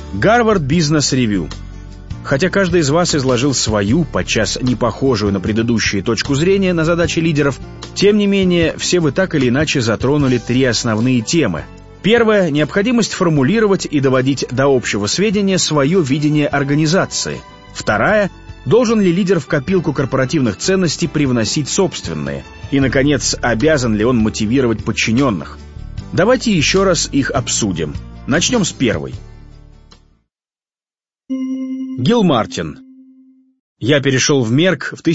Гарвард Бизнес Ревью. Хотя каждый из вас изложил свою, подчас не похожую на предыдущие точку зрения на задачи лидеров, тем не менее, все вы так или иначе затронули три основные темы. Первое – необходимость формулировать и доводить до общего сведения свое видение организации. Вторая – должен ли лидер в копилку корпоративных ценностей привносить собственные? И, наконец, обязан ли он мотивировать подчиненных? Давайте еще раз их обсудим. Начнем с первой. Гил Мартин. Я перешел в Мерк в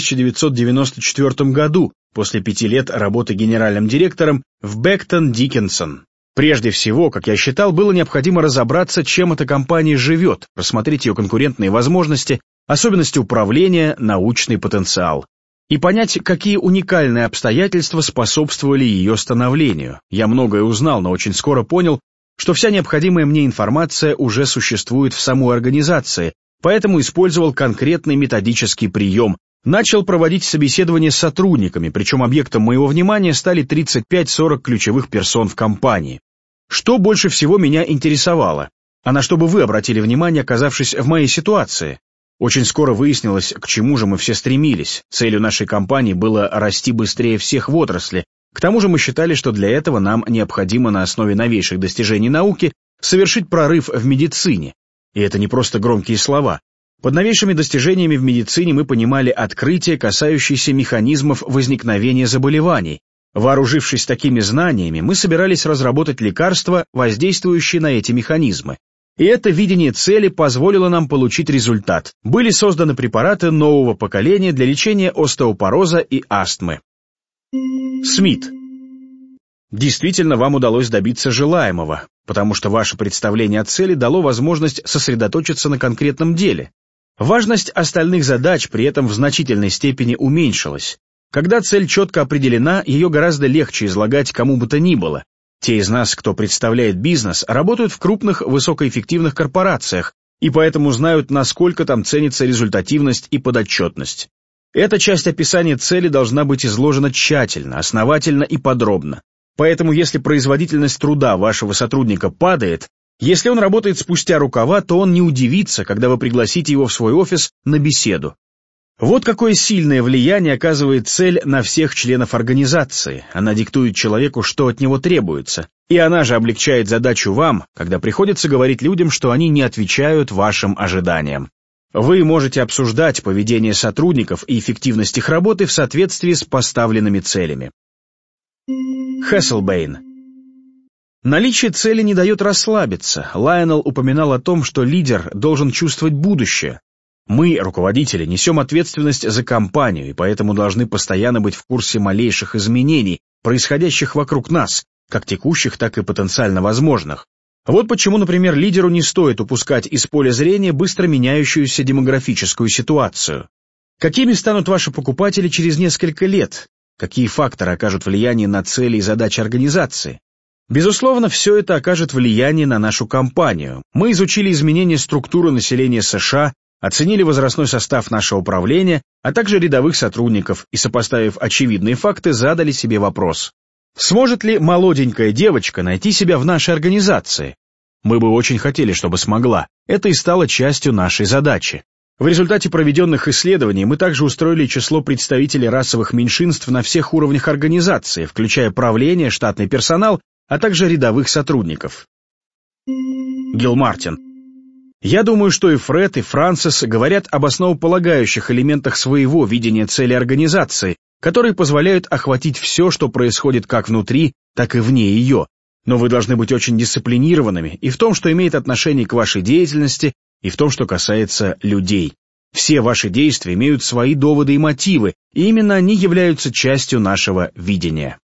1994 году, после 5 лет работы генеральным директором в Becton Dickinson. Прежде всего, как я считал, было необходимо разобраться, чем эта компания живет, рассмотреть ее конкурентные возможности, особенности управления, научный потенциал. И понять, какие уникальные обстоятельства способствовали ее становлению. Я многое узнал, но очень скоро понял, что вся необходимая мне информация уже существует в самой организации, поэтому использовал конкретный методический прием. Начал проводить собеседования с сотрудниками, причем объектом моего внимания стали 35-40 ключевых персон в компании. Что больше всего меня интересовало? А на что бы вы обратили внимание, оказавшись в моей ситуации? Очень скоро выяснилось, к чему же мы все стремились. Целью нашей компании было расти быстрее всех в отрасли. К тому же мы считали, что для этого нам необходимо на основе новейших достижений науки совершить прорыв в медицине. И это не просто громкие слова. Под новейшими достижениями в медицине мы понимали открытия, касающиеся механизмов возникновения заболеваний. Вооружившись такими знаниями, мы собирались разработать лекарства, воздействующие на эти механизмы. И это видение цели позволило нам получить результат. Были созданы препараты нового поколения для лечения остеопороза и астмы. Смит. Действительно, вам удалось добиться желаемого, потому что ваше представление о цели дало возможность сосредоточиться на конкретном деле. Важность остальных задач при этом в значительной степени уменьшилась. Когда цель четко определена, ее гораздо легче излагать кому бы то ни было. Те из нас, кто представляет бизнес, работают в крупных высокоэффективных корпорациях и поэтому знают, насколько там ценится результативность и подотчетность. Эта часть описания цели должна быть изложена тщательно, основательно и подробно. Поэтому если производительность труда вашего сотрудника падает, если он работает спустя рукава, то он не удивится, когда вы пригласите его в свой офис на беседу. Вот какое сильное влияние оказывает цель на всех членов организации. Она диктует человеку, что от него требуется. И она же облегчает задачу вам, когда приходится говорить людям, что они не отвечают вашим ожиданиям. Вы можете обсуждать поведение сотрудников и эффективность их работы в соответствии с поставленными целями. Хесселбейн. Наличие цели не дает расслабиться. Лайонелл упоминал о том, что лидер должен чувствовать будущее. Мы, руководители, несем ответственность за компанию, и поэтому должны постоянно быть в курсе малейших изменений, происходящих вокруг нас, как текущих, так и потенциально возможных. Вот почему, например, лидеру не стоит упускать из поля зрения быстро меняющуюся демографическую ситуацию. Какими станут ваши покупатели через несколько лет? Какие факторы окажут влияние на цели и задачи организации? Безусловно, все это окажет влияние на нашу компанию. Мы изучили изменения структуры населения США, оценили возрастной состав нашего управления, а также рядовых сотрудников и, сопоставив очевидные факты, задали себе вопрос. Сможет ли молоденькая девочка найти себя в нашей организации? Мы бы очень хотели, чтобы смогла. Это и стало частью нашей задачи. В результате проведенных исследований мы также устроили число представителей расовых меньшинств на всех уровнях организации, включая правление, штатный персонал, а также рядовых сотрудников. Гил Мартин. Я думаю, что и Фред, и Франсис говорят об основополагающих элементах своего видения цели организации, которые позволяют охватить все, что происходит как внутри, так и вне ее. Но вы должны быть очень дисциплинированными и в том, что имеет отношение к вашей деятельности, и в том, что касается людей. Все ваши действия имеют свои доводы и мотивы, и именно они являются частью нашего видения.